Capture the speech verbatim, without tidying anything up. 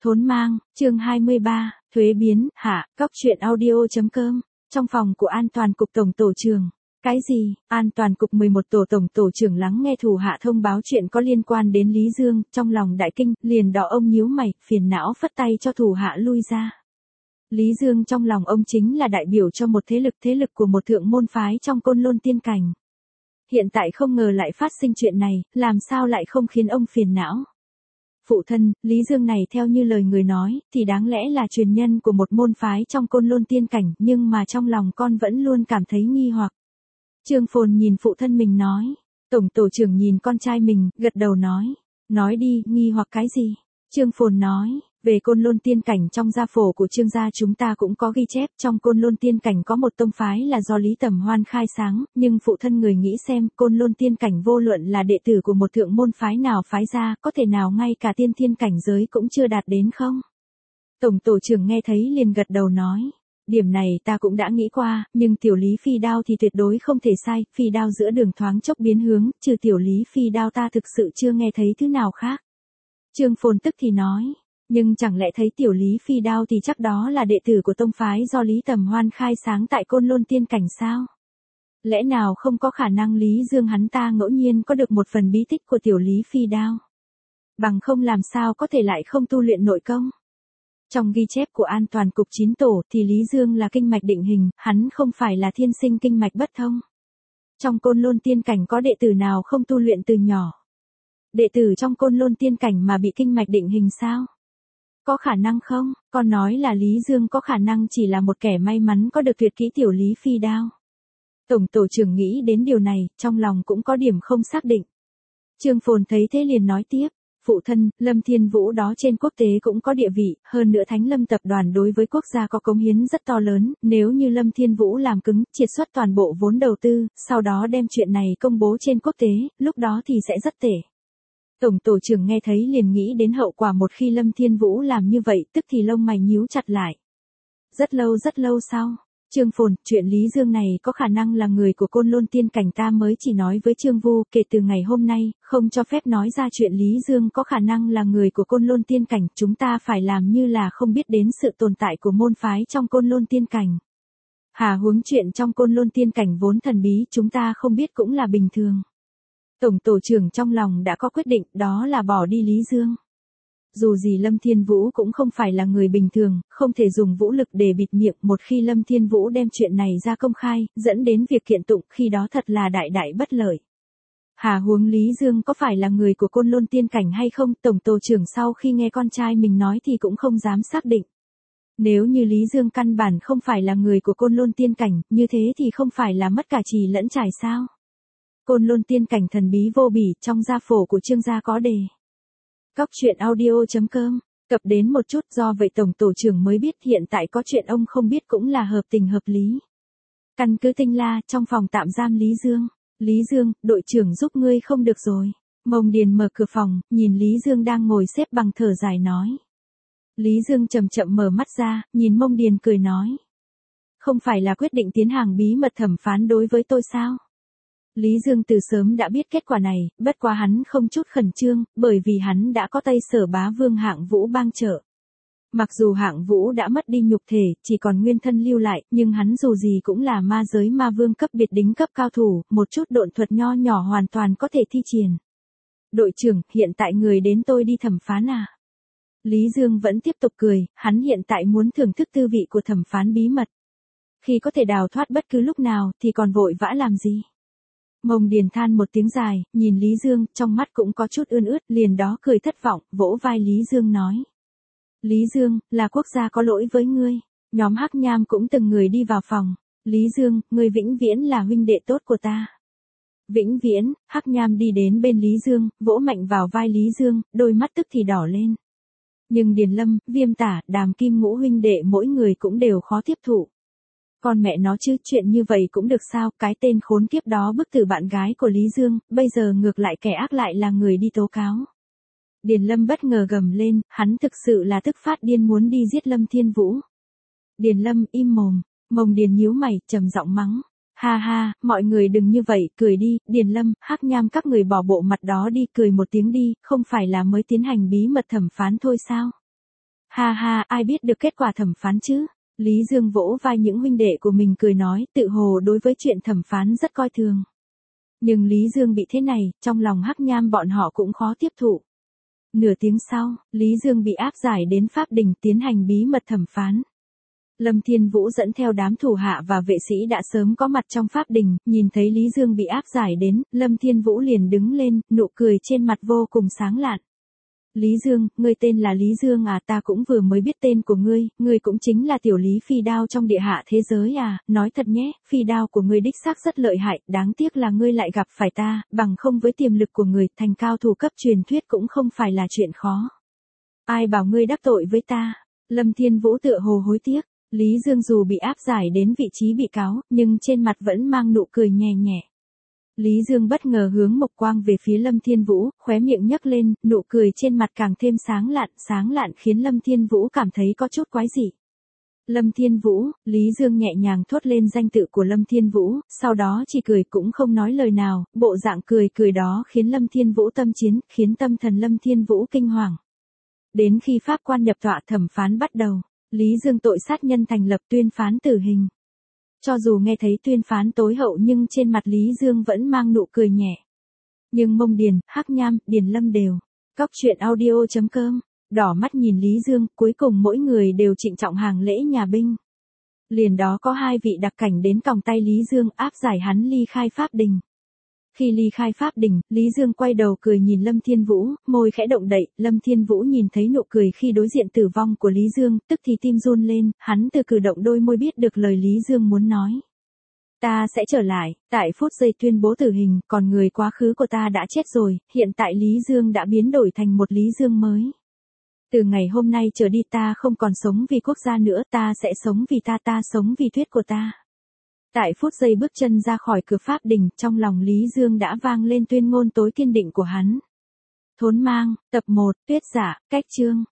Thốn mang, chương hai mươi ba, thuế biến, hạ, cóc truyện audio.com, trong phòng của an toàn cục tổng tổ trưởng. Cái gì? An toàn cục mười một tổ tổng tổ trưởng lắng nghe thủ hạ thông báo chuyện có liên quan đến Lý Dương, trong lòng đại kinh, liền đỏ ông nhíu mày, phiền não phất tay cho thủ hạ lui ra. Lý Dương trong lòng ông chính là đại biểu cho một thế lực thế lực của một thượng môn phái trong Côn Lôn Tiên Cảnh. Hiện tại không ngờ lại phát sinh chuyện này, làm sao lại không khiến ông phiền não? Phụ thân, Lý Dương này theo như lời người nói, thì đáng lẽ là truyền nhân của một môn phái trong Côn Lôn Tiên Cảnh, nhưng mà trong lòng con vẫn luôn cảm thấy nghi hoặc. Trương Phồn nhìn phụ thân mình nói, tổng tổ trưởng nhìn con trai mình, gật đầu nói, nói đi, nghi hoặc cái gì? Trương Phồn nói, về Côn Lôn Tiên Cảnh trong gia phổ của Trương gia chúng ta cũng có ghi chép, trong Côn Lôn Tiên Cảnh có một tông phái là do Lý Tầm Hoan khai sáng, nhưng phụ thân người nghĩ xem, Côn Lôn Tiên Cảnh vô luận là đệ tử của một thượng môn phái nào phái ra, có thể nào ngay cả tiên thiên cảnh giới cũng chưa đạt đến không? Tổng tổ trưởng nghe thấy liền gật đầu nói, điểm này ta cũng đã nghĩ qua, nhưng tiểu Lý Phi Đao thì tuyệt đối không thể sai, Phi Đao giữa đường thoáng chốc biến hướng, trừ tiểu Lý Phi Đao ta thực sự chưa nghe thấy thứ nào khác. Trương Phồn tức thì nói, nhưng chẳng lẽ thấy tiểu Lý Phi Đao thì chắc đó là đệ tử của tông phái do Lý Tầm Hoan khai sáng tại Côn Lôn Tiên Cảnh sao? Lẽ nào không có khả năng Lý Dương hắn ta ngẫu nhiên có được một phần bí tích của tiểu Lý Phi Đao? Bằng không làm sao có thể lại không tu luyện nội công? Trong ghi chép của an toàn cục chín tổ thì Lý Dương là kinh mạch định hình, hắn không phải là thiên sinh kinh mạch bất thông. Trong Côn Lôn Tiên Cảnh có đệ tử nào không tu luyện từ nhỏ? Đệ tử trong Côn Lôn Tiên Cảnh mà bị kinh mạch định hình sao? Có khả năng không? Con nói là Lý Dương có khả năng chỉ là một kẻ may mắn có được tuyệt kỹ tiểu Lý Phi Đao. Tổng tổ trưởng nghĩ đến điều này, trong lòng cũng có điểm không xác định. Trương Phồn thấy thế liền nói tiếp, phụ thân, Lâm Thiên Vũ đó trên quốc tế cũng có địa vị, hơn nữa Thánh Lâm tập đoàn đối với quốc gia có cống hiến rất to lớn, nếu như Lâm Thiên Vũ làm cứng, triệt xuất toàn bộ vốn đầu tư, sau đó đem chuyện này công bố trên quốc tế, lúc đó thì sẽ rất tệ. Tổng tổ trưởng nghe thấy liền nghĩ đến hậu quả một khi Lâm Thiên Vũ làm như vậy, tức thì lông mày nhíu chặt lại. Rất lâu rất lâu sau, Trương Phồn, chuyện Lý Dương này có khả năng là người của Côn Lôn Tiên Cảnh ta mới chỉ nói với Trương Vu, kể từ ngày hôm nay, không cho phép nói ra chuyện Lý Dương có khả năng là người của Côn Lôn Tiên Cảnh, chúng ta phải làm như là không biết đến sự tồn tại của môn phái trong Côn Lôn Tiên Cảnh. Hà huống chuyện trong Côn Lôn Tiên Cảnh vốn thần bí chúng ta không biết cũng là bình thường. Tổng tổ trưởng trong lòng đã có quyết định, đó là bỏ đi Lý Dương. Dù gì Lâm Thiên Vũ cũng không phải là người bình thường, không thể dùng vũ lực để bịt miệng, một khi Lâm Thiên Vũ đem chuyện này ra công khai, dẫn đến việc kiện tụng, khi đó thật là đại đại bất lợi. Hà huống Lý Dương có phải là người của Côn Lôn Tiên Cảnh hay không, tổng tổ trưởng sau khi nghe con trai mình nói thì cũng không dám xác định. Nếu như Lý Dương căn bản không phải là người của Côn Lôn Tiên Cảnh, như thế thì không phải là mất cả trì lẫn trải sao? Côn Lôn Tiên Cảnh thần bí vô bỉ, trong gia phổ của Trương gia có đề. Cóc truyện audio.com, cập đến một chút, do vậy tổng tổ trưởng mới biết hiện tại có chuyện ông không biết cũng là hợp tình hợp lý. Căn cứ Tinh La, trong phòng tạm giam Lý Dương. Lý Dương, đội trưởng giúp ngươi không được rồi. Mông Điền mở cửa phòng, nhìn Lý Dương đang ngồi xếp bằng thở dài nói. Lý Dương chậm chậm mở mắt ra, nhìn Mông Điền cười nói. Không phải là quyết định tiến hành bí mật thẩm phán đối với tôi sao? Lý Dương từ sớm đã biết kết quả này, bất quá hắn không chút khẩn trương, bởi vì hắn đã có Tây Sở Bá Vương Hạng Vũ bang trợ. Mặc dù Hạng Vũ đã mất đi nhục thể, chỉ còn nguyên thân lưu lại, nhưng hắn dù gì cũng là ma giới ma vương cấp biệt đính cấp cao thủ, một chút độn thuật nho nhỏ hoàn toàn có thể thi triển. Đội trưởng, hiện tại người đến tôi đi thẩm phán à? Lý Dương vẫn tiếp tục cười, hắn hiện tại muốn thưởng thức tư vị của thẩm phán bí mật. Khi có thể đào thoát bất cứ lúc nào, thì còn vội vã làm gì? Mông Điền than một tiếng dài, nhìn Lý Dương, trong mắt cũng có chút ươn ướt, liền đó cười thất vọng, vỗ vai Lý Dương nói. Lý Dương, là quốc gia có lỗi với ngươi. Nhóm Hắc Nham cũng từng người đi vào phòng. Lý Dương, ngươi vĩnh viễn là huynh đệ tốt của ta. Vĩnh viễn, Hắc Nham đi đến bên Lý Dương, vỗ mạnh vào vai Lý Dương, đôi mắt tức thì đỏ lên. Nhưng Điền Lâm, Viêm Tả, Đàm Kim Ngũ huynh đệ mỗi người cũng đều khó tiếp thụ. Con mẹ nó chứ, chuyện như vậy cũng được sao, cái tên khốn kiếp đó bức tử bạn gái của Lý Dương, bây giờ ngược lại kẻ ác lại là người đi tố cáo. Điền Lâm bất ngờ gầm lên, hắn thực sự là tức phát điên muốn đi giết Lâm Thiên Vũ. Điền Lâm im mồm, Mông Điền nhíu mày, trầm giọng mắng. Ha ha, mọi người đừng như vậy, cười đi, Điền Lâm, Hắc Nham các người bỏ bộ mặt đó đi, cười một tiếng đi, không phải là mới tiến hành bí mật thẩm phán thôi sao? Ha ha, ai biết được kết quả thẩm phán chứ? Lý Dương vỗ vai những huynh đệ của mình cười nói, tự hồ đối với chuyện thẩm phán rất coi thường. Nhưng Lý Dương bị thế này, trong lòng Hắc Nham bọn họ cũng khó tiếp thụ. Nửa tiếng sau, Lý Dương bị áp giải đến pháp đình tiến hành bí mật thẩm phán. Lâm Thiên Vũ dẫn theo đám thủ hạ và vệ sĩ đã sớm có mặt trong pháp đình, nhìn thấy Lý Dương bị áp giải đến, Lâm Thiên Vũ liền đứng lên, nụ cười trên mặt vô cùng sáng lạn. Lý Dương, ngươi tên là Lý Dương à, ta cũng vừa mới biết tên của ngươi, ngươi cũng chính là tiểu Lý Phi Đao trong địa hạ thế giới à, nói thật nhé, phi đao của ngươi đích xác rất lợi hại, đáng tiếc là ngươi lại gặp phải ta, bằng không với tiềm lực của người, thành cao thủ cấp truyền thuyết cũng không phải là chuyện khó. Ai bảo ngươi đắc tội với ta? Lâm Thiên Vũ tựa hồ hối tiếc. Lý Dương dù bị áp giải đến vị trí bị cáo, nhưng trên mặt vẫn mang nụ cười nhẹ nhẹ. Lý Dương bất ngờ hướng mộc quang về phía Lâm Thiên Vũ, khóe miệng nhấc lên, nụ cười trên mặt càng thêm sáng lạn, sáng lạn khiến Lâm Thiên Vũ cảm thấy có chút quái dị. Lâm Thiên Vũ, Lý Dương nhẹ nhàng thốt lên danh tự của Lâm Thiên Vũ, sau đó chỉ cười cũng không nói lời nào, bộ dạng cười cười đó khiến Lâm Thiên Vũ tâm chiến, khiến tâm thần Lâm Thiên Vũ kinh hoàng. Đến khi pháp quan nhập tọa thẩm phán bắt đầu, Lý Dương tội sát nhân thành lập tuyên phán tử hình. Cho dù nghe thấy tuyên phán tối hậu nhưng trên mặt Lý Dương vẫn mang nụ cười nhẹ. Nhưng Mông Điền, Hắc Nham, Điền Lâm đều. Cóc truyện audio chấm com. Đỏ mắt nhìn Lý Dương, cuối cùng mỗi người đều trịnh trọng hàng lễ nhà binh. Liền đó có hai vị đặc cảnh đến còng tay Lý Dương áp giải hắn ly khai pháp đình. Khi ly khai pháp đình, Lý Dương quay đầu cười nhìn Lâm Thiên Vũ, môi khẽ động đậy, Lâm Thiên Vũ nhìn thấy nụ cười khi đối diện tử vong của Lý Dương, tức thì tim run lên, hắn từ cử động đôi môi biết được lời Lý Dương muốn nói. Ta sẽ trở lại, tại phút giây tuyên bố tử hình, còn người quá khứ của ta đã chết rồi, hiện tại Lý Dương đã biến đổi thành một Lý Dương mới. Từ ngày hôm nay trở đi ta không còn sống vì quốc gia nữa, ta sẽ sống vì ta, ta sống vì thuyết của ta. Tại phút giây bước chân ra khỏi cửa pháp đình, trong lòng Lý Dương đã vang lên tuyên ngôn tối kiên định của hắn. Thốn mang, tập một, tuyết giả, cách chương.